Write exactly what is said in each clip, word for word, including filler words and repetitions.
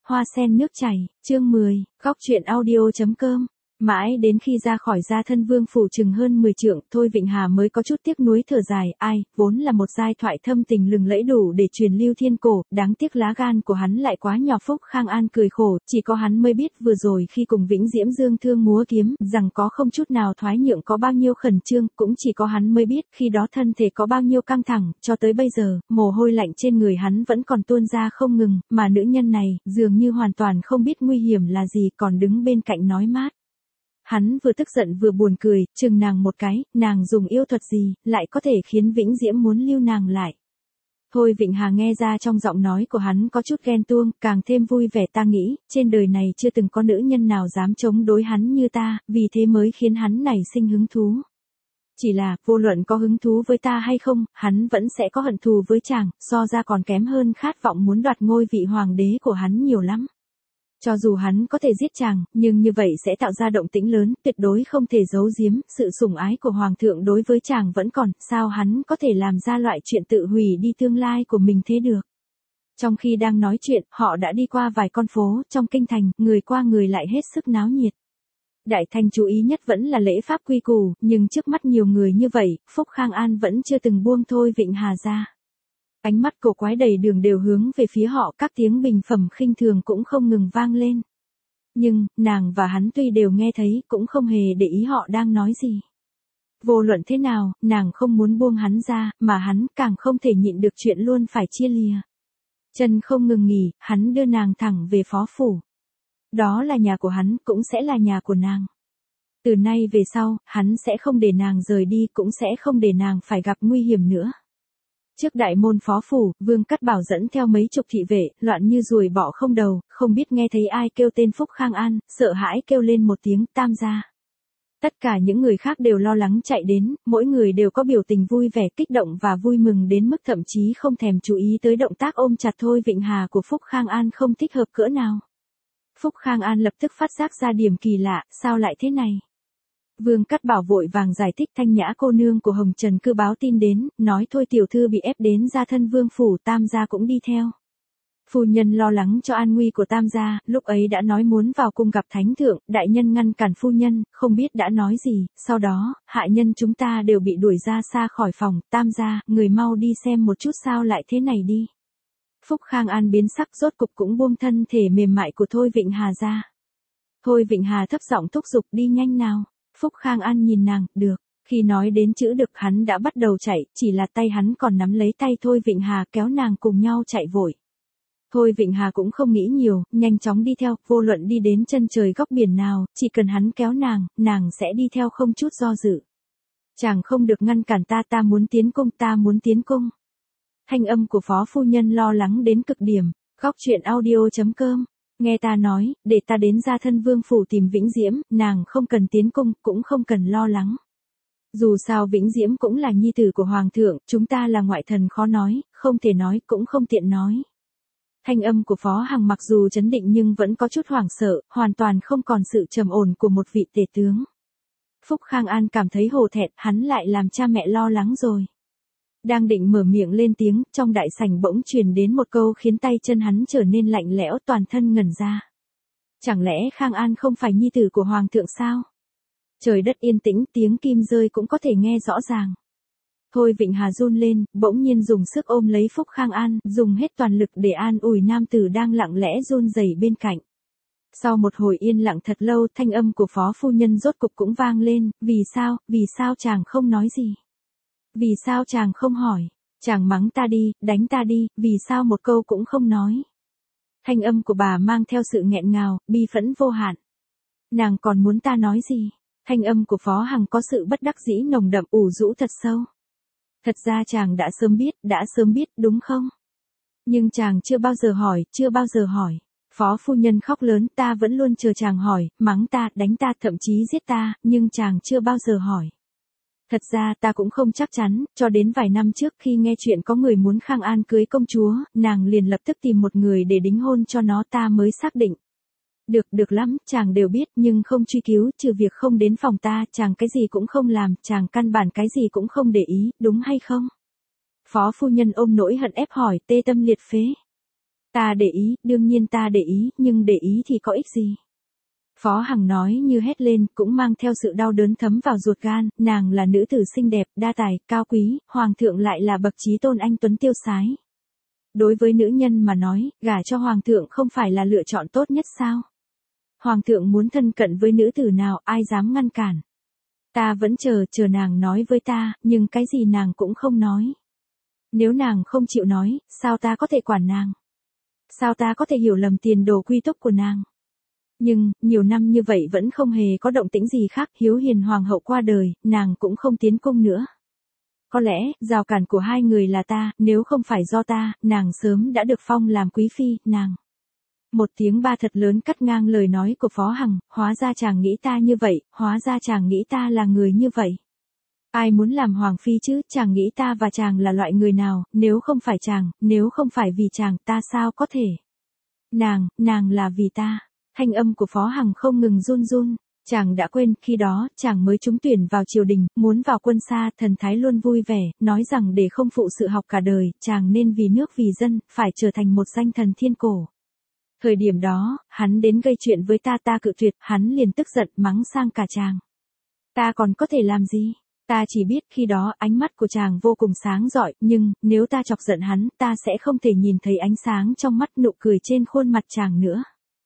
Hoa sen nước chảy, chương mười, góc truyện audio chấm com. Mãi đến khi ra khỏi Gia Thân Vương phủ chừng hơn mười trượng, Thôi Vịnh Hà mới có chút tiếc nuối thở dài, ai, vốn là một giai thoại thâm tình lừng lẫy đủ để truyền lưu thiên cổ, đáng tiếc lá gan của hắn lại quá nhỏ. Phúc Khang An cười khổ, chỉ có hắn mới biết vừa rồi khi cùng Vĩnh Diễm dương thương múa kiếm, rằng có không chút nào thoái nhượng, có bao nhiêu khẩn trương, cũng chỉ có hắn mới biết khi đó thân thể có bao nhiêu căng thẳng, cho tới bây giờ, mồ hôi lạnh trên người hắn vẫn còn tuôn ra không ngừng, mà nữ nhân này, dường như hoàn toàn không biết nguy hiểm là gì, còn đứng bên cạnh nói mát. Hắn vừa tức giận vừa buồn cười, chừng nàng một cái, nàng dùng yêu thuật gì, lại có thể khiến Vĩnh Diễm muốn lưu nàng lại. Thôi Vịnh Hà nghe ra trong giọng nói của hắn có chút ghen tuông, càng thêm vui vẻ. Ta nghĩ, trên đời này chưa từng có nữ nhân nào dám chống đối hắn như ta, vì thế mới khiến hắn nảy sinh hứng thú. Chỉ là, vô luận có hứng thú với ta hay không, hắn vẫn sẽ có hận thù với chàng, so ra còn kém hơn khát vọng muốn đoạt ngôi vị hoàng đế của hắn nhiều lắm. Cho dù hắn có thể giết chàng, nhưng như vậy sẽ tạo ra động tĩnh lớn, tuyệt đối không thể giấu giếm, sự sủng ái của hoàng thượng đối với chàng vẫn còn, sao hắn có thể làm ra loại chuyện tự hủy đi tương lai của mình thế được. Trong khi đang nói chuyện, họ đã đi qua vài con phố, trong kinh thành, người qua người lại hết sức náo nhiệt. Đại Thanh chú ý nhất vẫn là lễ pháp quy củ, nhưng trước mắt nhiều người như vậy, Phúc Khang An vẫn chưa từng buông Thôi Vịnh Hà ra. Ánh mắt cổ quái đầy đường đều hướng về phía họ, các tiếng bình phẩm khinh thường cũng không ngừng vang lên. Nhưng, nàng và hắn tuy đều nghe thấy, cũng không hề để ý họ đang nói gì. Vô luận thế nào, nàng không muốn buông hắn ra, mà hắn càng không thể nhịn được chuyện luôn phải chia lìa. Chân không ngừng nghỉ, hắn đưa nàng thẳng về phó phủ. Đó là nhà của hắn, cũng sẽ là nhà của nàng. Từ nay về sau, hắn sẽ không để nàng rời đi, cũng sẽ không để nàng phải gặp nguy hiểm nữa. Trước đại môn phó phủ, Vương Cát Bảo dẫn theo mấy chục thị vệ, loạn như ruồi bọ không đầu, không biết nghe thấy ai kêu tên Phúc Khang An, sợ hãi kêu lên một tiếng Tam gia. Tất cả những người khác đều lo lắng chạy đến, mỗi người đều có biểu tình vui vẻ, kích động và vui mừng đến mức thậm chí không thèm chú ý tới động tác ôm chặt Thôi Vịnh Hà của Phúc Khang An không thích hợp cỡ nào. Phúc Khang An lập tức phát giác ra điểm kỳ lạ, sao lại thế này? Vương Cát Bảo vội vàng giải thích, Thanh Nhã cô nương của Hồng Trần Cư báo tin đến, nói Thôi tiểu thư bị ép đến Gia Thân Vương phủ, Tam gia cũng đi theo. Phu nhân lo lắng cho an nguy của Tam gia, lúc ấy đã nói muốn vào cung gặp thánh thượng, đại nhân ngăn cản phu nhân, không biết đã nói gì, sau đó, hạ nhân chúng ta đều bị đuổi ra xa khỏi phòng, Tam gia, người mau đi xem một chút sao lại thế này đi. Phúc Khang An biến sắc, rốt cục cũng buông thân thể mềm mại của Thôi Vịnh Hà ra. Thôi Vịnh Hà thấp giọng thúc giục, đi nhanh nào. Phúc Khang An nhìn nàng, được. Khi nói đến chữ được hắn đã bắt đầu chạy, chỉ là tay hắn còn nắm lấy tay Thôi Vịnh Hà kéo nàng cùng nhau chạy vội. Thôi Vịnh Hà cũng không nghĩ nhiều, nhanh chóng đi theo, vô luận đi đến chân trời góc biển nào, chỉ cần hắn kéo nàng, nàng sẽ đi theo không chút do dự. Chàng không được ngăn cản ta, ta muốn tiến cung, ta muốn tiến cung. Thanh âm của phó phu nhân lo lắng đến cực điểm, góc truyện audio chấm com. Nghe ta nói, để ta đến Gia Thân Vương phủ tìm Vĩnh Diễm, nàng không cần tiến cung, cũng không cần lo lắng. Dù sao Vĩnh Diễm cũng là nhi tử của Hoàng thượng, chúng ta là ngoại thần khó nói, không thể nói, cũng không tiện nói. Thanh âm của Phó Hằng mặc dù trấn định nhưng vẫn có chút hoảng sợ, hoàn toàn không còn sự trầm ổn của một vị tể tướng. Phúc Khang An cảm thấy hổ thẹn, hắn lại làm cha mẹ lo lắng rồi. Đang định mở miệng lên tiếng, trong đại sảnh bỗng truyền đến một câu khiến tay chân hắn trở nên lạnh lẽo, toàn thân ngẩn ra. Chẳng lẽ Khang An không phải nhi tử của Hoàng thượng sao? Trời đất yên tĩnh, tiếng kim rơi cũng có thể nghe rõ ràng. Thôi Vịnh Hà run lên, bỗng nhiên dùng sức ôm lấy Phúc Khang An, dùng hết toàn lực để an ủi nam tử đang lặng lẽ run rẩy bên cạnh. Sau một hồi yên lặng thật lâu, thanh âm của phó phu nhân rốt cục cũng vang lên, vì sao, vì sao chàng không nói gì? Vì sao chàng không hỏi? Chàng mắng ta đi, đánh ta đi, vì sao một câu cũng không nói? Thanh âm của bà mang theo sự nghẹn ngào, bi phẫn vô hạn. Nàng còn muốn ta nói gì? Thanh âm của Phó Hằng có sự bất đắc dĩ nồng đậm, ủ rũ thật sâu. Thật ra chàng đã sớm biết, đã sớm biết, đúng không? Nhưng chàng chưa bao giờ hỏi, chưa bao giờ hỏi. Phó phu nhân khóc lớn, ta vẫn luôn chờ chàng hỏi, mắng ta, đánh ta, thậm chí giết ta, nhưng chàng chưa bao giờ hỏi. Thật ra ta cũng không chắc chắn, cho đến vài năm trước khi nghe chuyện có người muốn Khang An cưới công chúa, nàng liền lập tức tìm một người để đính hôn cho nó, ta mới xác định. Được, được lắm, chàng đều biết nhưng không truy cứu, trừ việc không đến phòng ta, chàng cái gì cũng không làm, chàng căn bản cái gì cũng không để ý, đúng hay không? Phó phu nhân ôm nỗi hận ép hỏi, tê tâm liệt phế. Ta để ý, đương nhiên ta để ý, nhưng để ý thì có ích gì? Phó Hằng nói như hét lên, cũng mang theo sự đau đớn thấm vào ruột gan, nàng là nữ tử xinh đẹp, đa tài, cao quý, hoàng thượng lại là bậc trí tôn anh tuấn tiêu sái. Đối với nữ nhân mà nói, gả cho hoàng thượng không phải là lựa chọn tốt nhất sao? Hoàng thượng muốn thân cận với nữ tử nào, ai dám ngăn cản? Ta vẫn chờ, chờ nàng nói với ta, nhưng cái gì nàng cũng không nói. Nếu nàng không chịu nói, sao ta có thể quản nàng? Sao ta có thể hiểu lầm tiền đồ quy túc của nàng? Nhưng, nhiều năm như vậy vẫn không hề có động tĩnh gì khác, Hiếu Hiền hoàng hậu qua đời, nàng cũng không tiến cung nữa. Có lẽ, rào cản của hai người là ta, nếu không phải do ta, nàng sớm đã được phong làm quý phi, nàng. Một tiếng ba thật lớn cắt ngang lời nói của Phó Hằng, hóa ra chàng nghĩ ta như vậy, hóa ra chàng nghĩ ta là người như vậy. Ai muốn làm hoàng phi chứ, chàng nghĩ ta và chàng là loại người nào, nếu không phải chàng, nếu không phải vì chàng, ta sao có thể. Nàng, nàng là vì ta. Thanh âm của Phó Hằng không ngừng run run. Chàng đã quên, khi đó, chàng mới trúng tuyển vào triều đình, muốn vào quân xa, thần thái luôn vui vẻ, nói rằng để không phụ sự học cả đời, chàng nên vì nước vì dân, phải trở thành một danh thần thiên cổ. Thời điểm đó, hắn đến gây chuyện với ta ta cự tuyệt, hắn liền tức giận mắng sang cả chàng. Ta còn có thể làm gì? Ta chỉ biết khi đó ánh mắt của chàng vô cùng sáng rọi, nhưng, nếu ta chọc giận hắn, ta sẽ không thể nhìn thấy ánh sáng trong mắt nụ cười trên khuôn mặt chàng nữa.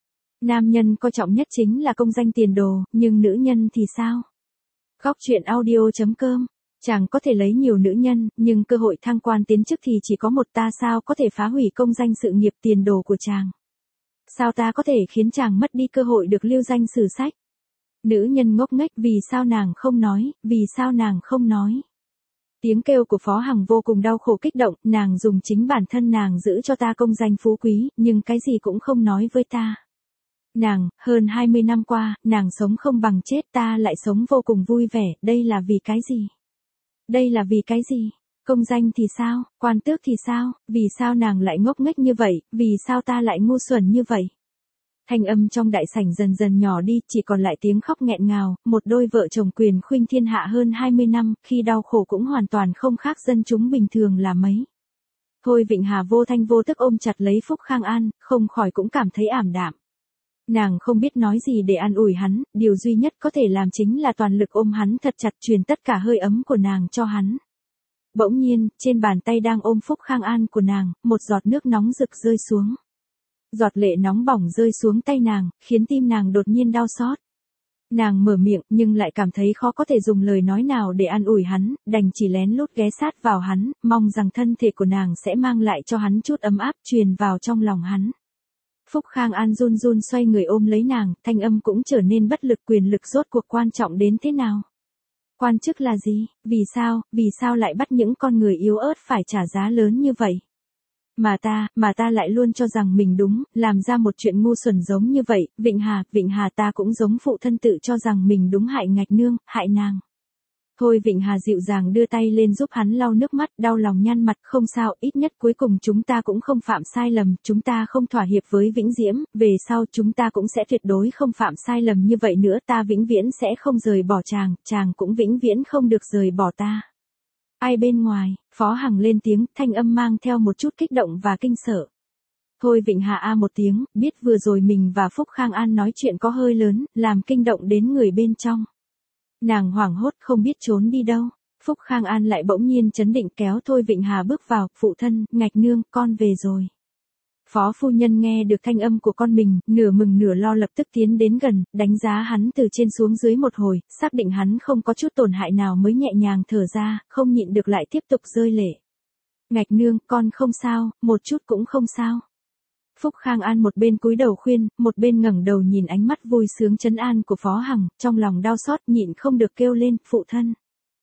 Nam nhân coi trọng nhất chính là công danh tiền đồ, nhưng nữ nhân thì sao? Góc truyện audio chấm com. Chàng có thể lấy nhiều nữ nhân, nhưng cơ hội thăng quan tiến chức thì chỉ có một, ta sao có thể phá hủy công danh sự nghiệp tiền đồ của chàng? Sao ta có thể khiến chàng mất đi cơ hội được lưu danh sử sách? Nữ nhân ngốc nghếch, vì sao nàng không nói, vì sao nàng không nói? Tiếng kêu của Phó Hằng vô cùng đau khổ kích động, nàng dùng chính bản thân nàng giữ cho ta công danh phú quý, nhưng cái gì cũng không nói với ta. Nàng, hơn hai mươi năm qua, nàng sống không bằng chết, ta lại sống vô cùng vui vẻ, đây là vì cái gì? Đây là vì cái gì? Công danh thì sao? Quan tước thì sao? Vì sao nàng lại ngốc nghếch như vậy? Vì sao ta lại ngu xuẩn như vậy? Thanh âm trong đại sảnh dần dần nhỏ đi, chỉ còn lại tiếng khóc nghẹn ngào, một đôi vợ chồng quyền khuynh thiên hạ hơn hai mươi năm, khi đau khổ cũng hoàn toàn không khác dân chúng bình thường là mấy. Thôi Vịnh Hà vô thanh vô tức ôm chặt lấy Phúc Khang An, không khỏi cũng cảm thấy ảm đạm. Nàng không biết nói gì để an ủi hắn, điều duy nhất có thể làm chính là toàn lực ôm hắn thật chặt, truyền tất cả hơi ấm của nàng cho hắn. Bỗng nhiên, trên bàn tay đang ôm Phúc Khang An của nàng, một giọt nước nóng rực rơi xuống. Giọt lệ nóng bỏng rơi xuống tay nàng, khiến tim nàng đột nhiên đau xót. Nàng mở miệng, nhưng lại cảm thấy khó có thể dùng lời nói nào để an ủi hắn, đành chỉ lén lút ghé sát vào hắn, mong rằng thân thể của nàng sẽ mang lại cho hắn chút ấm áp, truyền vào trong lòng hắn. Phúc Khang An run run xoay người ôm lấy nàng, thanh âm cũng trở nên bất lực, quyền lực rốt cuộc quan trọng đến thế nào? Quan chức là gì? Vì sao, vì sao lại bắt những con người yếu ớt phải trả giá lớn như vậy? Mà ta, mà ta lại luôn cho rằng mình đúng, làm ra một chuyện ngu xuẩn giống như vậy, Vịnh Hà, Vịnh Hà ta cũng giống phụ thân tự cho rằng mình đúng, hại Ngạch Nương, hại nàng. Thôi Vịnh Hà dịu dàng đưa tay lên giúp hắn lau nước mắt, đau lòng nhăn mặt, không sao, ít nhất cuối cùng chúng ta cũng không phạm sai lầm, chúng ta không thỏa hiệp với Vĩnh Diễm, về sau chúng ta cũng sẽ tuyệt đối không phạm sai lầm như vậy nữa, ta vĩnh viễn sẽ không rời bỏ chàng, chàng cũng vĩnh viễn không được rời bỏ ta. Ai bên ngoài? Phó Hằng lên tiếng, thanh âm mang theo một chút kích động và kinh sợ. Thôi Vịnh Hà a một tiếng, biết vừa rồi mình và Phúc Khang An nói chuyện có hơi lớn, làm kinh động đến người bên trong. Nàng hoảng hốt không biết trốn đi đâu. Phúc Khang An lại bỗng nhiên chấn định kéo Thôi Vịnh Hà bước vào, phụ thân, Ngạch Nương, con về rồi. Phó phu nhân nghe được thanh âm của con mình, nửa mừng nửa lo lập tức tiến đến gần, đánh giá hắn từ trên xuống dưới một hồi, xác định hắn không có chút tổn hại nào mới nhẹ nhàng thở ra, không nhịn được lại tiếp tục rơi lệ. Ngạch Nương, con không sao, một chút cũng không sao. Phúc Khang An một bên cúi đầu khuyên, một bên ngẩng đầu nhìn ánh mắt vui sướng trấn an của Phó Hằng, trong lòng đau xót nhịn không được kêu lên, phụ thân.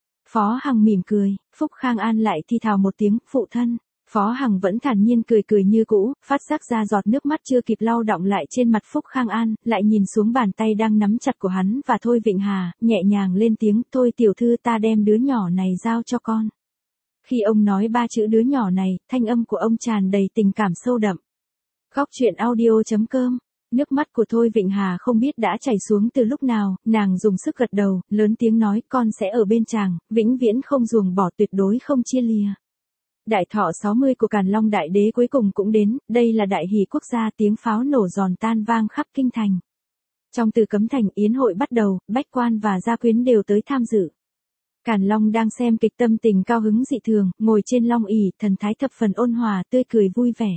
Phó Hằng mỉm cười, Phúc Khang An lại thi thào một tiếng, phụ thân. Phó Hằng vẫn thản nhiên cười cười như cũ, phát giác ra giọt nước mắt chưa kịp lau đọng lại trên mặt Phúc Khang An, lại nhìn xuống bàn tay đang nắm chặt của hắn và Thôi Vịnh Hà, nhẹ nhàng lên tiếng, thôi tiểu thư ta đem đứa nhỏ này giao cho con. Khi ông nói ba chữ đứa nhỏ này, thanh âm của ông tràn đầy tình cảm sâu đậm. Góc truyện audio chấm com. Nước mắt của Thôi Vịnh Hà không biết đã chảy xuống từ lúc nào, nàng dùng sức gật đầu, lớn tiếng nói, con sẽ ở bên chàng, vĩnh viễn không ruồng bỏ, tuyệt đối không chia lìa. Đại thọ sáu mươi của Càn Long Đại Đế cuối cùng cũng đến, đây là đại hỷ quốc gia, tiếng pháo nổ giòn tan vang khắp kinh thành. Trong Từ Cấm Thành, yến hội bắt đầu, bách quan và gia quyến đều tới tham dự. Càn Long đang xem kịch, tâm tình cao hứng dị thường, ngồi trên long ỷ, thần thái thập phần ôn hòa, tươi cười vui vẻ.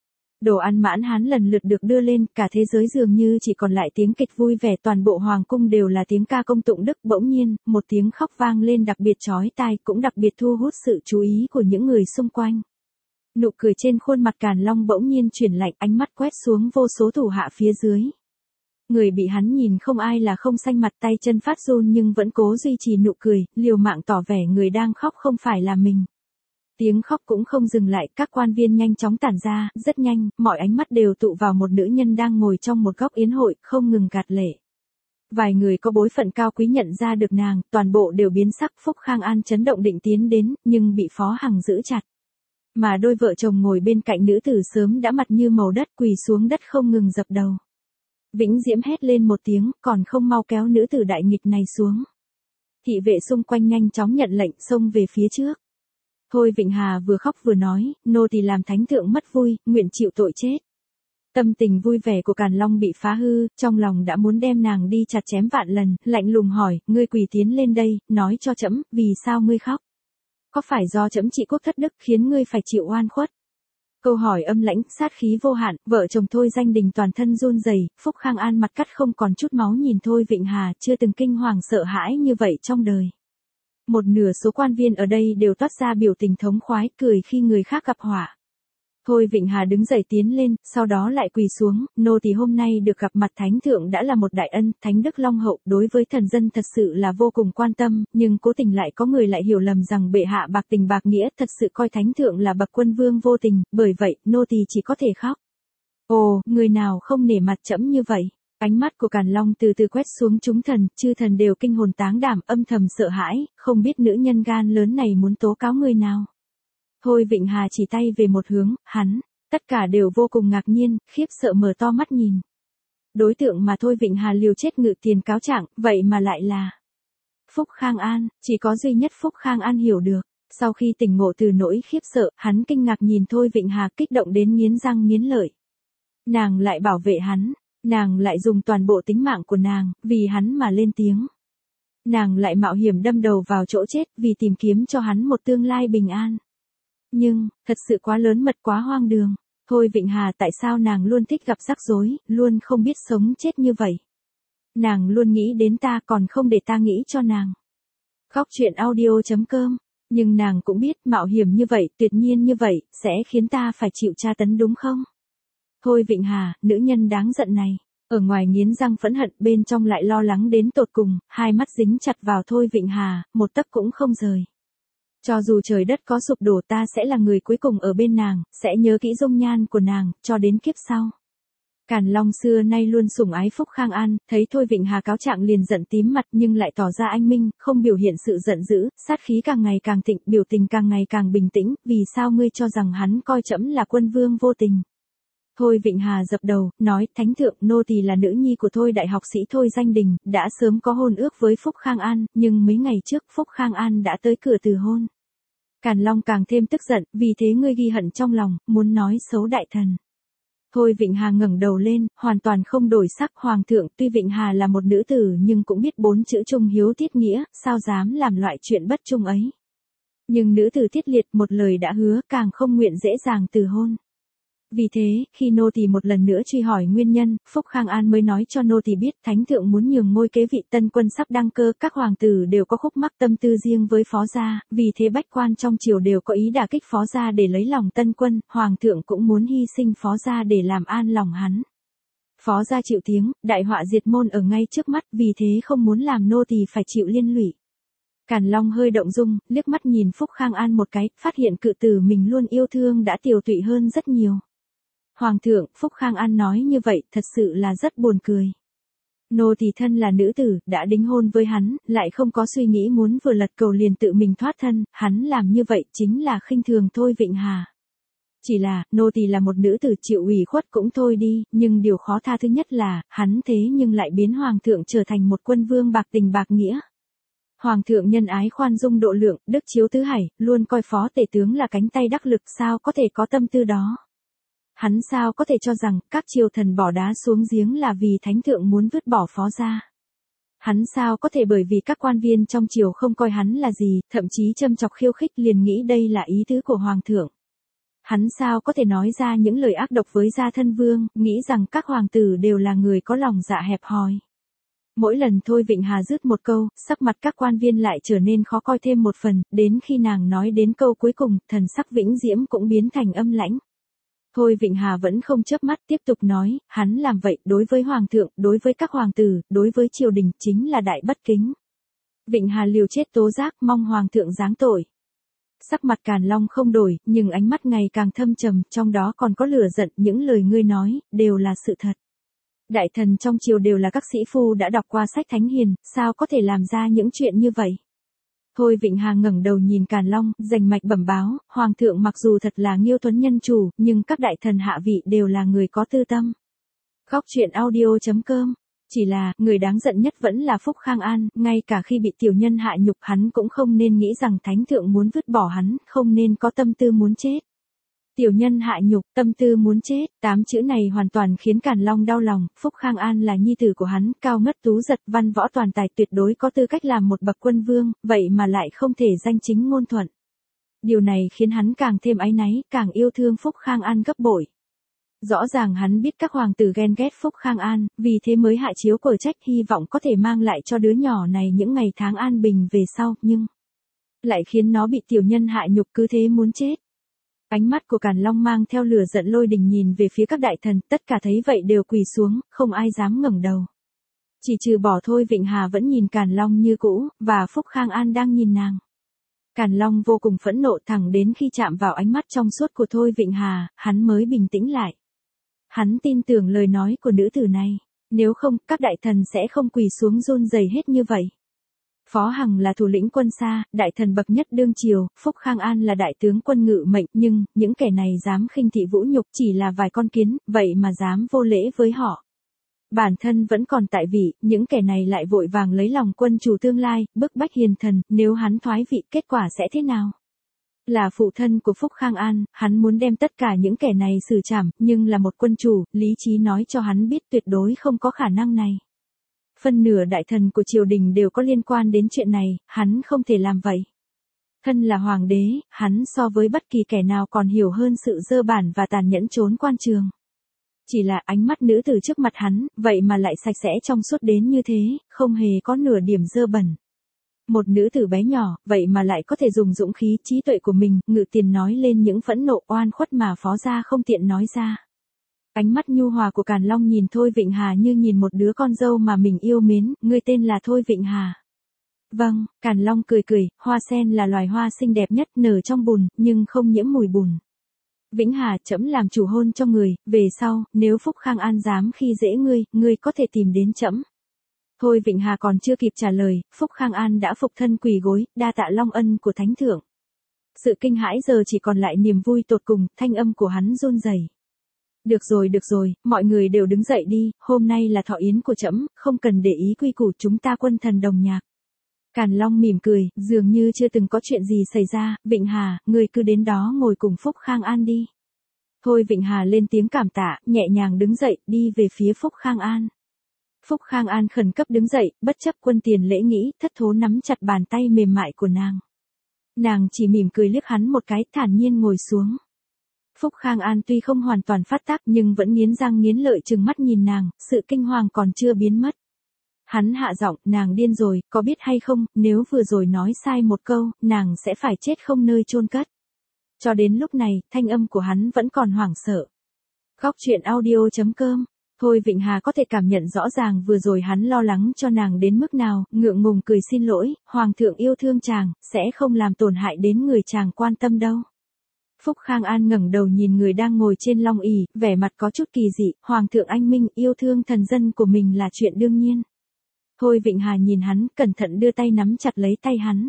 Đồ ăn mãn hán lần lượt được đưa lên, cả thế giới dường như chỉ còn lại tiếng kịch vui vẻ, toàn bộ hoàng cung đều là tiếng ca công tụng đức. Bỗng nhiên, một tiếng khóc vang lên đặc biệt chói tai, cũng đặc biệt thu hút sự chú ý của những người xung quanh. Nụ cười trên khuôn mặt Càn Long bỗng nhiên chuyển lạnh, ánh mắt quét xuống vô số thủ hạ phía dưới. Người bị hắn nhìn không ai là không xanh mặt, tay chân phát run nhưng vẫn cố duy trì nụ cười, liều mạng tỏ vẻ người đang khóc không phải là mình. Tiếng khóc cũng không dừng lại, các quan viên nhanh chóng tản ra, rất nhanh, mọi ánh mắt đều tụ vào một nữ nhân đang ngồi trong một góc yến hội, không ngừng gạt lệ. Vài người có bối phận cao quý nhận ra được nàng, toàn bộ đều biến sắc. Phúc Khang An chấn động định tiến đến, nhưng bị Phó Hằng giữ chặt. Mà đôi vợ chồng ngồi bên cạnh nữ tử sớm đã mặt như màu đất, quỳ xuống đất không ngừng dập đầu. Vĩnh Diễm hét lên một tiếng, còn không mau kéo nữ tử đại nghịch này xuống. Thị vệ xung quanh nhanh chóng nhận lệnh xông về phía trước. Thôi Vịnh Hà vừa khóc vừa nói, nô tỳ làm thánh thượng mất vui, nguyện chịu tội chết. Tâm tình vui vẻ của Càn Long bị phá hư, trong lòng đã muốn đem nàng đi chặt chém vạn lần, lạnh lùng hỏi, ngươi quỳ tiến lên đây, nói cho trẫm, vì sao ngươi khóc? Có phải do trẫm trị quốc thất đức khiến ngươi phải chịu oan khuất? Câu hỏi âm lãnh, sát khí vô hạn, vợ chồng Thôi Danh Đình toàn thân run rẩy. Phúc Khang An mặt cắt không còn chút máu nhìn Thôi Vịnh Hà, chưa từng kinh hoàng sợ hãi như vậy trong đời. Một nửa số quan viên ở đây đều toát ra biểu tình thống khoái, cười khi người khác gặp họa. Thôi Vịnh Hà đứng dậy tiến lên, sau đó lại quỳ xuống, nô tỳ hôm nay được gặp mặt thánh thượng đã là một đại ân, thánh đức long hậu, đối với thần dân thật sự là vô cùng quan tâm, nhưng cố tình lại có người lại hiểu lầm rằng bệ hạ bạc tình bạc nghĩa, thật sự coi thánh thượng là bậc quân vương vô tình, bởi vậy, nô tỳ chỉ có thể khóc. Ồ, người nào không nể mặt trẫm như vậy? Ánh mắt của Càn Long từ từ quét xuống chúng thần, chư thần đều kinh hồn táng đảm, âm thầm sợ hãi, không biết nữ nhân gan lớn này muốn tố cáo người nào. Thôi Vịnh Hà chỉ tay về một hướng, hắn, tất cả đều vô cùng ngạc nhiên, khiếp sợ mở to mắt nhìn. Đối tượng mà Thôi Vịnh Hà liều chết ngự tiền cáo trạng, vậy mà lại là Phúc Khang An, chỉ có duy nhất Phúc Khang An hiểu được. Sau khi tỉnh ngộ từ nỗi khiếp sợ, hắn kinh ngạc nhìn Thôi Vịnh Hà kích động đến nghiến răng nghiến lợi. Nàng lại bảo vệ hắn, nàng lại dùng toàn bộ tính mạng của nàng, vì hắn mà lên tiếng. Nàng lại mạo hiểm đâm đầu vào chỗ chết, vì tìm kiếm cho hắn một tương lai bình an. Nhưng, thật sự quá lớn mật quá hoang đường. Thôi Vịnh Hà tại sao nàng luôn thích gặp rắc rối, luôn không biết sống chết như vậy. Nàng luôn nghĩ đến ta còn không để ta nghĩ cho nàng. Góc truyện audio chấm com. Nhưng nàng cũng biết mạo hiểm như vậy, tuyệt nhiên như vậy, sẽ khiến ta phải chịu tra tấn đúng không? Thôi Vịnh Hà, nữ nhân đáng giận này. Ở ngoài nghiến răng phẫn hận, bên trong lại lo lắng đến tột cùng, hai mắt dính chặt vào Thôi Vịnh Hà, một tấc cũng không rời. Cho dù trời đất có sụp đổ ta sẽ là người cuối cùng ở bên nàng, sẽ nhớ kỹ dung nhan của nàng, cho đến kiếp sau. Càn Long xưa nay luôn sủng ái Phúc Khang An, thấy Thôi Vịnh Hà cáo trạng liền giận tím mặt nhưng lại tỏ ra anh minh, không biểu hiện sự giận dữ, sát khí càng ngày càng thịnh, biểu tình càng ngày càng bình tĩnh, vì sao ngươi cho rằng hắn coi trẫm là quân vương vô tình. Thôi Vịnh Hà dập đầu, nói, thánh thượng, nô tỳ là nữ nhi của Thôi đại học sĩ Thôi Danh Đình, đã sớm có hôn ước với Phúc Khang An, nhưng mấy ngày trước Phúc Khang An đã tới cửa từ hôn. Càn Long càng thêm tức giận, vì thế ngươi ghi hận trong lòng, muốn nói xấu đại thần. Thôi Vịnh Hà ngẩng đầu lên, hoàn toàn không đổi sắc. Hoàng thượng, tuy Vịnh Hà là một nữ tử nhưng cũng biết bốn chữ trung hiếu tiết nghĩa, sao dám làm loại chuyện bất trung ấy. Nhưng nữ tử Tiết Liệt một lời đã hứa, càng không nguyện dễ dàng từ hôn. Vì thế, khi nô tỳ một lần nữa truy hỏi nguyên nhân, Phúc Khang An mới nói cho nô tỳ biết thánh thượng muốn nhường ngôi kế vị tân quân sắp đăng cơ, các hoàng tử đều có khúc mắc tâm tư riêng với phó gia, vì thế bách quan trong triều đều có ý đả kích phó gia để lấy lòng tân quân, hoàng thượng cũng muốn hy sinh phó gia để làm an lòng hắn. Phó gia chịu tiếng, đại họa diệt môn ở ngay trước mắt, vì thế không muốn làm nô tỳ phải chịu liên lụy. Càn Long hơi động dung, liếc mắt nhìn Phúc Khang An một cái, phát hiện cự tử mình luôn yêu thương đã tiều tụy hơn rất nhiều. Hoàng thượng, Phúc Khang An nói như vậy, thật sự là rất buồn cười. Nô tỳ thân là nữ tử, đã đính hôn với hắn, lại không có suy nghĩ muốn vừa lật cầu liền tự mình thoát thân, hắn làm như vậy chính là khinh thường Thôi Vịnh Hà. Chỉ là, nô tỳ là một nữ tử chịu ủy khuất cũng thôi đi, nhưng điều khó tha thứ nhất là, hắn thế nhưng lại biến hoàng thượng trở thành một quân vương bạc tình bạc nghĩa. Hoàng thượng nhân ái khoan dung độ lượng, đức chiếu tứ hải, luôn coi phó tể tướng là cánh tay đắc lực, sao có thể có tâm tư đó. Hắn sao có thể cho rằng các triều thần bỏ đá xuống giếng là vì thánh thượng muốn vứt bỏ phó gia. Hắn sao có thể bởi vì các quan viên trong triều không coi hắn là gì, thậm chí châm chọc khiêu khích liền nghĩ đây là ý tứ của hoàng thượng. Hắn sao có thể nói ra những lời ác độc với gia thân vương, nghĩ rằng các hoàng tử đều là người có lòng dạ hẹp hòi. Mỗi lần Thôi Vịnh Hà dứt một câu, sắc mặt các quan viên lại trở nên khó coi thêm một phần, đến khi nàng nói đến câu cuối cùng, thần sắc Vĩnh Diễm cũng biến thành âm lãnh. Thôi Vịnh Hà vẫn không chớp mắt tiếp tục nói, hắn làm vậy đối với hoàng thượng, đối với các hoàng tử, đối với triều đình chính là đại bất kính. Vịnh Hà liều chết tố giác mong hoàng thượng giáng tội. Sắc mặt Càn Long không đổi, nhưng ánh mắt ngày càng thâm trầm, trong đó còn có lửa giận, những lời ngươi nói, đều là sự thật. Đại thần trong triều đều là các sĩ phu đã đọc qua sách thánh hiền, sao có thể làm ra những chuyện như vậy? Thôi Vịnh Hà ngẩng đầu nhìn Càn Long, rành mạch bẩm báo, hoàng thượng mặc dù thật là Nghiêu Tuấn nhân chủ, nhưng các đại thần hạ vị đều là người có tư tâm. Góc truyện audio chấm com. Chỉ là, người đáng giận nhất vẫn là Phúc Khang An, ngay cả khi bị tiểu nhân hạ nhục hắn cũng không nên nghĩ rằng thánh thượng muốn vứt bỏ hắn, không nên có tâm tư muốn chết. Tiểu nhân hạ nhục, tâm tư muốn chết, tám chữ này hoàn toàn khiến Càn Long đau lòng, Phúc Khang An là nhi tử của hắn, cao ngất tú giật, văn võ toàn tài, tuyệt đối có tư cách làm một bậc quân vương, vậy mà lại không thể danh chính ngôn thuận. Điều này khiến hắn càng thêm áy náy, càng yêu thương Phúc Khang An gấp bội. Rõ ràng hắn biết các hoàng tử ghen ghét Phúc Khang An, vì thế mới hạ chiếu cờ trách, hy vọng có thể mang lại cho đứa nhỏ này những ngày tháng an bình về sau, nhưng lại khiến nó bị tiểu nhân hạ nhục, cứ thế muốn chết. Ánh mắt của Càn Long mang theo lửa giận lôi đình nhìn về phía các đại thần, tất cả thấy vậy đều quỳ xuống, không ai dám ngẩng đầu. Chỉ trừ bỏ Thôi Vịnh Hà vẫn nhìn Càn Long như cũ, và Phúc Khang An đang nhìn nàng. Càn Long vô cùng phẫn nộ, thẳng đến khi chạm vào ánh mắt trong suốt của Thôi Vịnh Hà, hắn mới bình tĩnh lại. Hắn tin tưởng lời nói của nữ tử này, nếu không, các đại thần sẽ không quỳ xuống run rẩy hết như vậy. Phó Hằng là thủ lĩnh quân xa, đại thần bậc nhất đương triều, Phúc Khang An là đại tướng quân ngự mệnh, nhưng, những kẻ này dám khinh thị vũ nhục, chỉ là vài con kiến, vậy mà dám vô lễ với họ. Bản thân vẫn còn tại vị, những kẻ này lại vội vàng lấy lòng quân chủ tương lai, bức bách hiền thần, nếu hắn thoái vị, kết quả sẽ thế nào? Là phụ thân của Phúc Khang An, hắn muốn đem tất cả những kẻ này xử trảm, nhưng là một quân chủ, lý trí nói cho hắn biết tuyệt đối không có khả năng này. Phân nửa đại thần của triều đình đều có liên quan đến chuyện này, hắn không thể làm vậy. Thân là hoàng đế, hắn so với bất kỳ kẻ nào còn hiểu hơn sự dơ bẩn và tàn nhẫn trốn quan trường. Chỉ là ánh mắt nữ tử trước mặt hắn, vậy mà lại sạch sẽ trong suốt đến như thế, không hề có nửa điểm dơ bẩn. Một nữ tử bé nhỏ, vậy mà lại có thể dùng dũng khí, trí tuệ của mình, ngự tiền nói lên những phẫn nộ oan khuất mà phó gia không tiện nói ra. Ánh mắt nhu hòa của Càn Long nhìn Thôi Vịnh Hà như nhìn một đứa con dâu mà mình yêu mến, ngươi tên là Thôi Vịnh Hà. Vâng, Càn Long cười cười, hoa sen là loài hoa xinh đẹp nhất, nở trong bùn, nhưng không nhiễm mùi bùn. Vĩnh Hà, trẫm làm chủ hôn cho người, về sau, nếu Phúc Khang An dám khi dễ ngươi, ngươi có thể tìm đến trẫm. Thôi Vịnh Hà còn chưa kịp trả lời, Phúc Khang An đã phục thân quỳ gối, đa tạ long ân của thánh thượng. Sự kinh hãi giờ chỉ còn lại niềm vui tột cùng, thanh âm của hắn run rẩy. Được rồi được rồi, mọi người đều đứng dậy đi, hôm nay là thọ yến của trẫm, không cần để ý quy củ, chúng ta quân thần đồng nhạc. Càn Long mỉm cười, dường như chưa từng có chuyện gì xảy ra, Vịnh Hà, người cứ đến đó ngồi cùng Phúc Khang An đi. Thôi Vịnh Hà lên tiếng cảm tạ, nhẹ nhàng đứng dậy, đi về phía Phúc Khang An. Phúc Khang An khẩn cấp đứng dậy, bất chấp quân tiền lễ nghĩ, thất thố nắm chặt bàn tay mềm mại của nàng. Nàng chỉ mỉm cười liếc hắn một cái, thản nhiên ngồi xuống. Phúc Khang An tuy không hoàn toàn phát tác nhưng vẫn nghiến răng nghiến lợi trừng mắt nhìn nàng, sự kinh hoàng còn chưa biến mất. Hắn hạ giọng, nàng điên rồi, có biết hay không, nếu vừa rồi nói sai một câu, nàng sẽ phải chết không nơi chôn cất. Cho đến lúc này, thanh âm của hắn vẫn còn hoảng sợ. Góc truyện audio chấm com. Thôi Vịnh Hà có thể cảm nhận rõ ràng vừa rồi hắn lo lắng cho nàng đến mức nào, ngượng ngùng cười xin lỗi, hoàng thượng yêu thương chàng, sẽ không làm tổn hại đến người chàng quan tâm đâu. Phúc Khang An ngẩng đầu nhìn người đang ngồi trên long ỷ, vẻ mặt có chút kỳ dị, hoàng thượng anh minh yêu thương thần dân của mình là chuyện đương nhiên. Thôi Vịnh Hà nhìn hắn, cẩn thận đưa tay nắm chặt lấy tay hắn.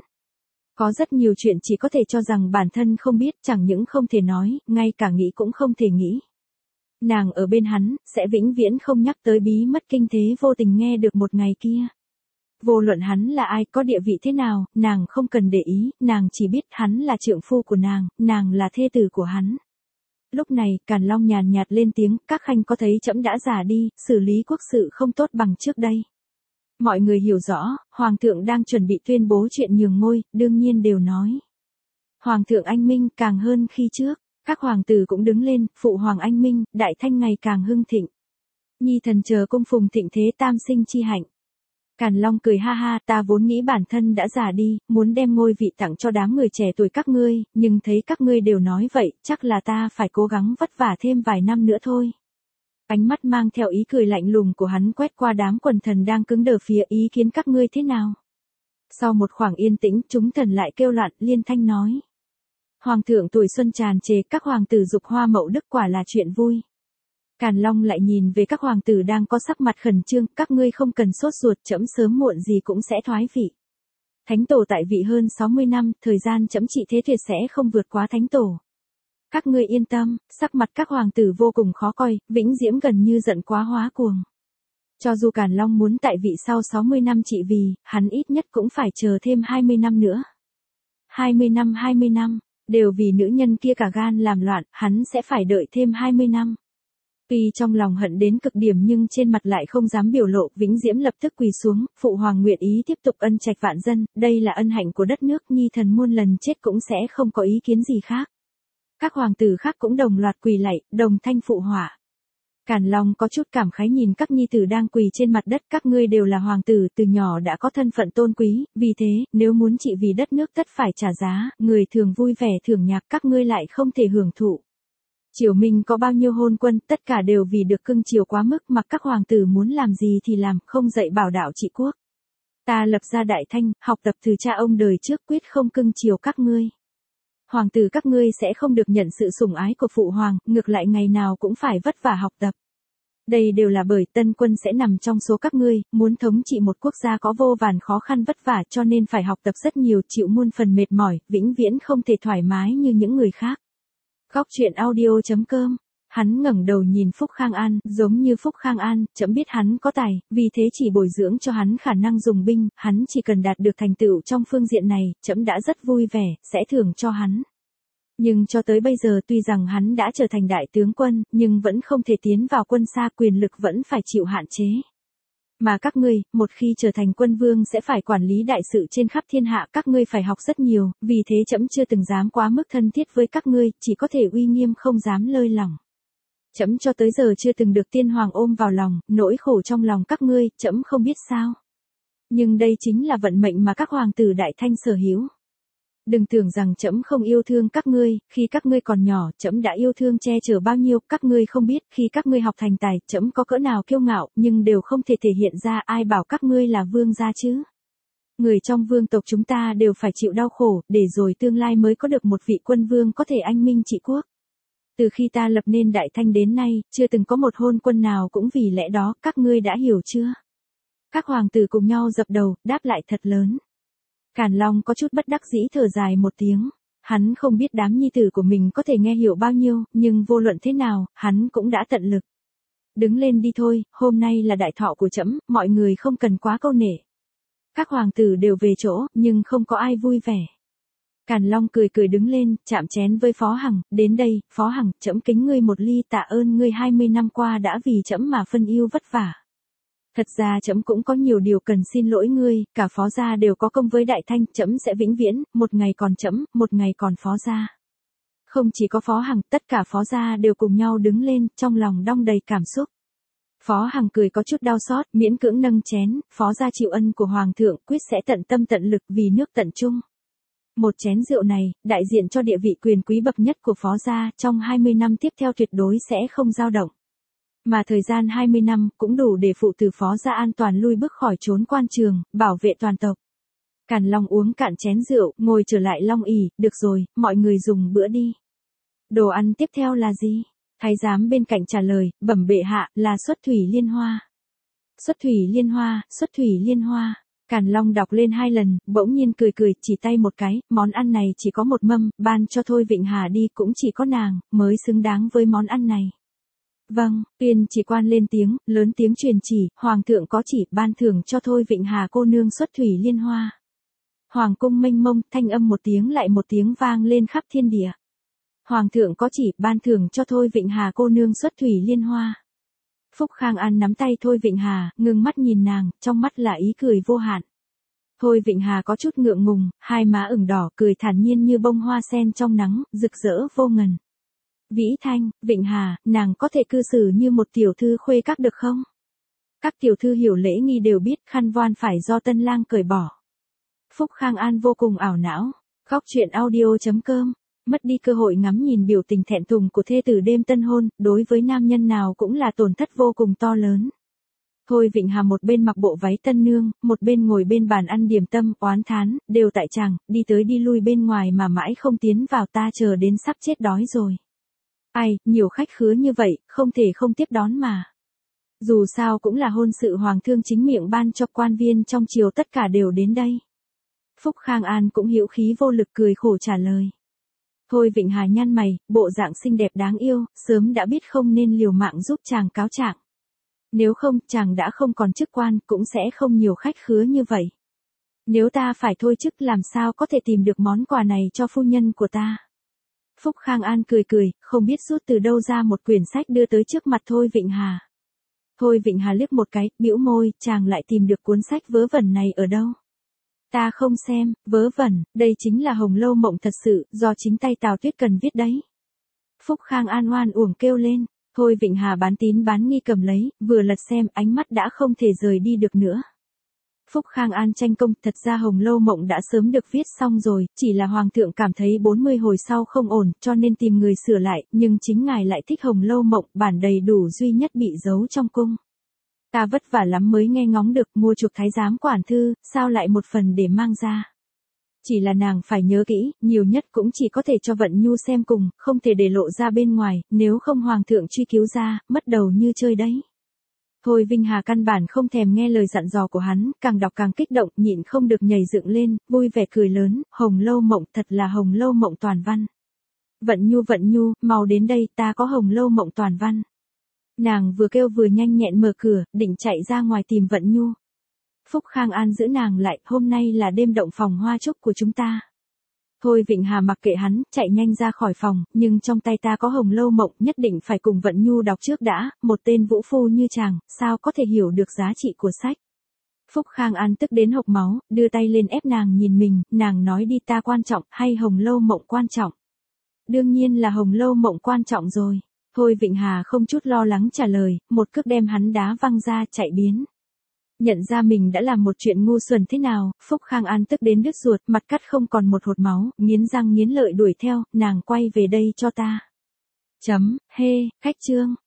Có rất nhiều chuyện chỉ có thể cho rằng bản thân không biết, chẳng những không thể nói, ngay cả nghĩ cũng không thể nghĩ. Nàng ở bên hắn, sẽ vĩnh viễn không nhắc tới bí mật kinh thế vô tình nghe được một ngày kia. Vô luận hắn là ai, có địa vị thế nào, nàng không cần để ý, nàng chỉ biết hắn là trượng phu của nàng, nàng là thê tử của hắn. Lúc này, Càn Long nhàn nhạt lên tiếng, các khanh có thấy trẫm đã già đi, xử lý quốc sự không tốt bằng trước đây. Mọi người hiểu rõ, Hoàng thượng đang chuẩn bị tuyên bố chuyện nhường ngôi, đương nhiên đều nói. Hoàng thượng anh minh càng hơn khi trước, các hoàng tử cũng đứng lên, phụ hoàng anh minh, đại thanh ngày càng hưng thịnh. Nhi thần chờ cung phùng thịnh thế tam sinh chi hạnh. Càn Long cười ha ha, ta vốn nghĩ bản thân đã già đi, muốn đem ngôi vị tặng cho đám người trẻ tuổi các ngươi, nhưng thấy các ngươi đều nói vậy, chắc là ta phải cố gắng vất vả thêm vài năm nữa thôi. Ánh mắt mang theo ý cười lạnh lùng của hắn quét qua đám quần thần đang cứng đờ phía ý kiến các ngươi thế nào. Sau một khoảng yên tĩnh, chúng thần lại kêu loạn, liên thanh nói. Hoàng thượng tuổi xuân tràn trề, các hoàng tử dục hoa mậu đức quả là chuyện vui. Càn Long lại nhìn về các hoàng tử đang có sắc mặt khẩn trương, các ngươi không cần sốt ruột, trẫm sớm muộn gì cũng sẽ thoái vị. Thánh tổ tại vị hơn sáu mươi năm, thời gian trẫm trị thế tuyệt sẽ không vượt quá thánh tổ. Các ngươi yên tâm, sắc mặt các hoàng tử vô cùng khó coi, Vĩnh Diễm gần như giận quá hóa cuồng. Cho dù Càn Long muốn tại vị sau sáu mươi năm trị vì, hắn ít nhất cũng phải chờ thêm hai mươi năm nữa. hai mươi năm hai mươi năm, đều vì nữ nhân kia cả gan làm loạn, hắn sẽ phải đợi thêm hai mươi năm. Tuy trong lòng hận đến cực điểm nhưng trên mặt lại không dám biểu lộ, Vĩnh Diễm lập tức quỳ xuống, phụ hoàng nguyện ý tiếp tục ân trạch vạn dân, đây là ân hạnh của đất nước, nhi thần muôn lần chết cũng sẽ không có ý kiến gì khác. Các hoàng tử khác cũng đồng loạt quỳ lạy, đồng thanh phụ họa. Càn Long có chút cảm khái nhìn các nhi tử đang quỳ trên mặt đất, các ngươi đều là hoàng tử, từ nhỏ đã có thân phận tôn quý, vì thế, nếu muốn trị vì đất nước tất phải trả giá, người thường vui vẻ thưởng nhạc các ngươi lại không thể hưởng thụ. Triều Minh có bao nhiêu hôn quân, tất cả đều vì được cưng chiều quá mức, mặc các hoàng tử muốn làm gì thì làm, không dạy bảo đạo trị quốc. Ta lập ra Đại Thanh, học tập từ cha ông đời trước, quyết không cưng chiều các ngươi. Hoàng tử các ngươi sẽ không được nhận sự sủng ái của phụ hoàng, ngược lại ngày nào cũng phải vất vả học tập. Đây đều là bởi tân quân sẽ nằm trong số các ngươi, muốn thống trị một quốc gia có vô vàn khó khăn vất vả cho nên phải học tập rất nhiều, chịu muôn phần mệt mỏi, vĩnh viễn không thể thoải mái như những người khác. Góc truyện audio chấm com. Hắn ngẩng đầu nhìn Phúc Khang An, giống như Phúc Khang An, trẫm biết hắn có tài, vì thế chỉ bồi dưỡng cho hắn khả năng dùng binh, hắn chỉ cần đạt được thành tựu trong phương diện này, trẫm đã rất vui vẻ, sẽ thưởng cho hắn. Nhưng cho tới bây giờ tuy rằng hắn đã trở thành đại tướng quân, nhưng vẫn không thể tiến vào quân xa, quyền lực vẫn phải chịu hạn chế. Mà các ngươi, một khi trở thành quân vương sẽ phải quản lý đại sự trên khắp thiên hạ, các ngươi phải học rất nhiều, vì thế trẫm chưa từng dám quá mức thân thiết với các ngươi, chỉ có thể uy nghiêm không dám lơi lỏng. Trẫm cho tới giờ chưa từng được tiên hoàng ôm vào lòng, nỗi khổ trong lòng các ngươi, trẫm không biết sao. Nhưng đây chính là vận mệnh mà các hoàng tử Đại Thanh sở hữu. Đừng tưởng rằng trẫm không yêu thương các ngươi, khi các ngươi còn nhỏ, trẫm đã yêu thương che chở bao nhiêu, các ngươi không biết, khi các ngươi học thành tài, trẫm có cỡ nào kiêu ngạo, nhưng đều không thể thể hiện ra, ai bảo các ngươi là vương gia chứ. Người trong vương tộc chúng ta đều phải chịu đau khổ, để rồi tương lai mới có được một vị quân vương có thể anh minh trị quốc. Từ khi ta lập nên Đại Thanh đến nay, chưa từng có một hôn quân nào cũng vì lẽ đó, các ngươi đã hiểu chưa? Các hoàng tử cùng nhau dập đầu, đáp lại thật lớn. Càn Long có chút bất đắc dĩ thở dài một tiếng. Hắn không biết đám nhi tử của mình có thể nghe hiểu bao nhiêu, nhưng vô luận thế nào, hắn cũng đã tận lực. Đứng lên đi thôi, hôm nay là đại thọ của trẫm, mọi người không cần quá câu nể. Các hoàng tử đều về chỗ, nhưng không có ai vui vẻ. Càn Long cười cười đứng lên, chạm chén với Phó Hằng, đến đây, Phó Hằng, trẫm kính ngươi một ly, tạ ơn ngươi hai mươi năm qua đã vì trẫm mà phân ưu vất vả. Thật ra trẫm cũng có nhiều điều cần xin lỗi ngươi, cả Phó gia đều có công với Đại Thanh, trẫm sẽ vĩnh viễn, một ngày còn trẫm, một ngày còn Phó gia. Không chỉ có Phó Hằng, tất cả Phó gia đều cùng nhau đứng lên, trong lòng đong đầy cảm xúc. Phó Hằng cười có chút đau xót, miễn cưỡng nâng chén, Phó gia chịu ân của Hoàng thượng, quyết sẽ tận tâm tận lực vì nước tận trung. Một chén rượu này, đại diện cho địa vị quyền quý bậc nhất của Phó gia, trong hai mươi năm tiếp theo tuyệt đối sẽ không dao động. Mà thời gian hai mươi năm cũng đủ để phụ tử Phó gia an toàn lui bước khỏi trốn quan trường, bảo vệ toàn tộc. Càn Long uống cạn chén rượu, ngồi trở lại Long ỷ, được rồi, mọi người dùng bữa đi. Đồ ăn tiếp theo là gì? Thái giám bên cạnh trả lời, bẩm bệ hạ, là xuất thủy liên hoa. Xuất thủy liên hoa, xuất thủy liên hoa. Càn Long đọc lên hai lần, bỗng nhiên cười cười, chỉ tay một cái, món ăn này chỉ có một mâm, ban cho Thôi Vịnh Hà đi, cũng chỉ có nàng, mới xứng đáng với món ăn này. Vâng, Tuyên chỉ quan lên tiếng, lớn tiếng truyền chỉ, Hoàng thượng có chỉ, ban thưởng cho Thôi Vịnh Hà cô nương xuất thủy liên hoa. Hoàng cung mênh mông, thanh âm một tiếng lại một tiếng vang lên khắp thiên địa. Hoàng thượng có chỉ, ban thưởng cho Thôi Vịnh Hà cô nương xuất thủy liên hoa. Phúc Khang An nắm tay Thôi Vịnh Hà, ngưng mắt nhìn nàng, trong mắt là ý cười vô hạn. Thôi Vịnh Hà có chút ngượng ngùng, hai má ửng đỏ, cười thản nhiên như bông hoa sen trong nắng, rực rỡ vô ngần. Vĩ Thanh, Vịnh Hà, nàng có thể cư xử như một tiểu thư khuê các được không? Các tiểu thư hiểu lễ nghi đều biết khăn voan phải do tân lang cởi bỏ. Phúc Khang An vô cùng ảo não. Góc truyện audio chấm com. Mất đi cơ hội ngắm nhìn biểu tình thẹn thùng của thê tử đêm tân hôn, đối với nam nhân nào cũng là tổn thất vô cùng to lớn. Thôi Vịnh Hà một bên mặc bộ váy tân nương, một bên ngồi bên bàn ăn điểm tâm, oán thán, đều tại chàng, đi tới đi lui bên ngoài mà mãi không tiến vào, ta chờ đến sắp chết đói rồi. Ai, nhiều khách khứa như vậy, không thể không tiếp đón mà. Dù sao cũng là hôn sự hoàng thương chính miệng ban cho, quan viên trong triều tất cả đều đến đây. Phúc Khang An cũng hữu khí vô lực cười khổ trả lời. Thôi Vịnh Hà nhăn mày, bộ dạng xinh đẹp đáng yêu, sớm đã biết không nên liều mạng giúp chàng cáo trạng. Nếu không, chàng đã không còn chức quan, cũng sẽ không nhiều khách khứa như vậy. Nếu ta phải thôi chức làm sao có thể tìm được món quà này cho phu nhân của ta. Phúc Khang An cười cười, không biết rút từ đâu ra một quyển sách đưa tới trước mặt Thôi Vịnh Hà. Thôi Vịnh Hà liếc một cái, bĩu môi, chàng lại tìm được cuốn sách vớ vẩn này ở đâu? Ta không xem, vớ vẩn, đây chính là Hồng Lâu Mộng thật sự, do chính tay Tào Tuyết Cần viết đấy. Phúc Khang An oan uổng kêu lên, Thôi Vịnh Hà bán tín bán nghi cầm lấy, vừa lật xem, ánh mắt đã không thể rời đi được nữa. Phúc Khang An tranh công, thật ra Hồng Lâu Mộng đã sớm được viết xong rồi, chỉ là Hoàng thượng cảm thấy bốn mươi hồi sau không ổn, cho nên tìm người sửa lại, nhưng chính ngài lại thích Hồng Lâu Mộng, bản đầy đủ duy nhất bị giấu trong cung. Ta vất vả lắm mới nghe ngóng được, mua chuộc thái giám quản thư, sao lại một phần để mang ra. Chỉ là nàng phải nhớ kỹ, nhiều nhất cũng chỉ có thể cho Vận Nhu xem cùng, không thể để lộ ra bên ngoài, nếu không Hoàng thượng truy cứu ra, mất đầu như chơi đấy. Thôi Vinh Hà căn bản không thèm nghe lời dặn dò của hắn, càng đọc càng kích động, nhịn không được nhảy dựng lên, vui vẻ cười lớn, Hồng Lâu Mộng, thật là Hồng Lâu Mộng toàn văn. Vận Nhu Vận Nhu, mau đến đây, ta có Hồng Lâu Mộng toàn văn. Nàng vừa kêu vừa nhanh nhẹn mở cửa, định chạy ra ngoài tìm Vận Nhu. Phúc Khang An giữ nàng lại, hôm nay là đêm động phòng hoa trúc của chúng ta. Thôi Vịnh Hà mặc kệ hắn, chạy nhanh ra khỏi phòng, nhưng trong tay ta có Hồng Lâu Mộng, nhất định phải cùng Vận Nhu đọc trước đã, một tên vũ phu như chàng, sao có thể hiểu được giá trị của sách. Phúc Khang An tức đến hộc máu, đưa tay lên ép nàng nhìn mình, nàng nói đi, ta quan trọng, hay Hồng Lâu Mộng quan trọng? Đương nhiên là Hồng Lâu Mộng quan trọng rồi. Thôi Vịnh Hà không chút lo lắng trả lời, một cước đem hắn đá văng ra, chạy biến. Nhận ra mình đã làm một chuyện ngu xuẩn thế nào, Phúc Khang An tức đến đứt ruột, mặt cắt không còn một hột máu, nghiến răng nghiến lợi đuổi theo, nàng quay về đây cho ta. Chấm, hê, khách trương.